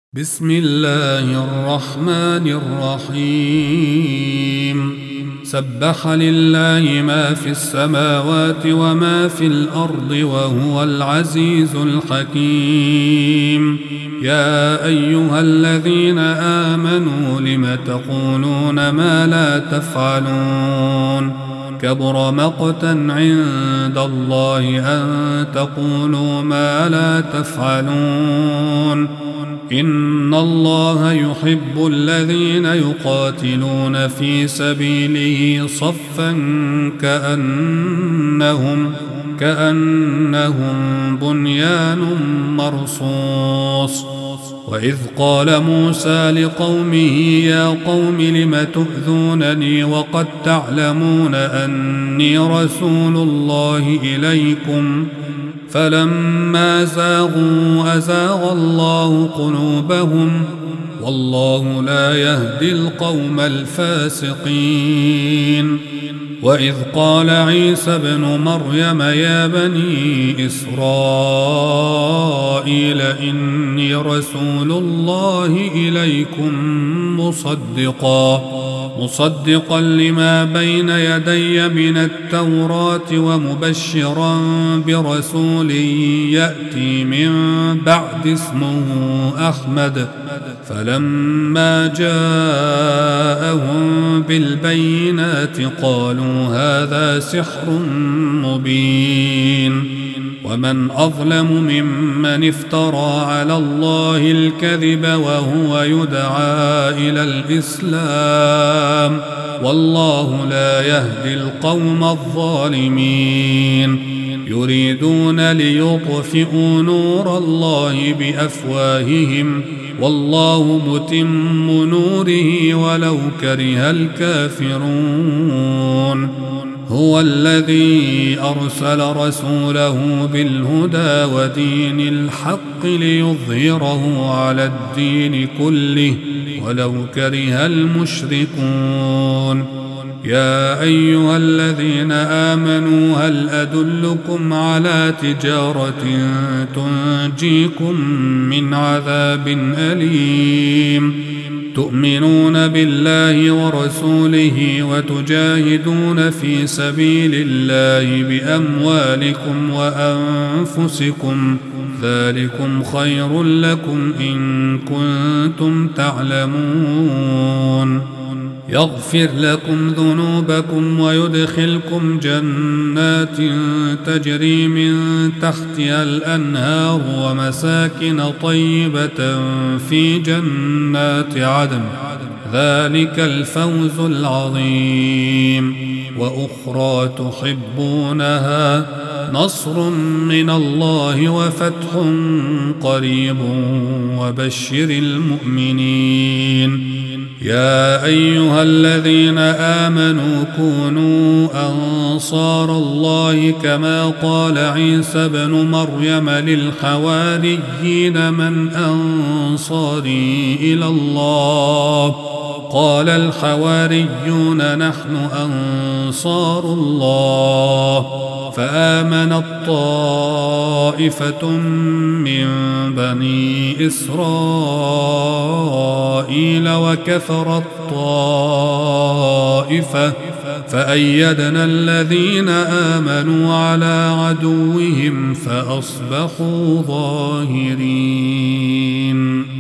بسم الله الرحمن الرحيم سبح لله ما في السماوات وما في الأرض وهو العزيز الحكيم يا أيها الذين آمنوا لم تقولون ما لا تفعلون كبر مقتا عند الله أن تقولوا ما لا تفعلون إن الله يحب الذين يقاتلون في سبيله صفا كأنهم بنيان مرصوص وإذ قال موسى لقومه يا قوم لم تؤذونني وقد تعلمون أني رسول الله إليكم فلما زاغوا أزاغ الله قلوبهم والله لا يهدي القوم الفاسقين وإذ قال عيسى ابن مريم يا بني إسرائيل إني رسول الله إليكم مصدقا لما بين يدي من التوراة ومبشرا برسول يأتي من بعد اسمه أحمد فلما جاءهم بالبينات قالوا هذا سحر مبين ومن أظلم ممن افترى على الله الكذب وهو يدعى إلى الإسلام والله لا يهدي القوم الظالمين يريدون ليطفئوا نور الله بأفواههم والله متم نوره ولو كره الكافرون هو الذي أرسل رسوله بالهدى ودين الحق ليظهره على الدين كله ولو كره المشركون يا أيها الذين آمنوا هل أدلكم على تجارة تنجيكم من عذاب أليم تؤمنون بالله ورسوله وتجاهدون في سبيل الله بأموالكم وأنفسكم ذلكم خير لكم إن كنتم تعلمون يغفر لكم ذنوبكم ويدخلكم جنات تجري من تحتها الأنهار ومساكن طيبة في جنات عدن ذلك الفوز العظيم وأخرى تحبونها نصر من الله وفتح قريب وبشر المؤمنين يا أيها الذين آمنوا كونوا أنصار الله كما قال عيسى ابن مريم للحواريين من أنصاري إلى الله قال الحواريون نحن أنصار الله فآمنت طائفة من بني إسرائيل وكفرت طائفة فأيدنا الذين آمنوا على عدوهم فأصبحوا ظاهرين.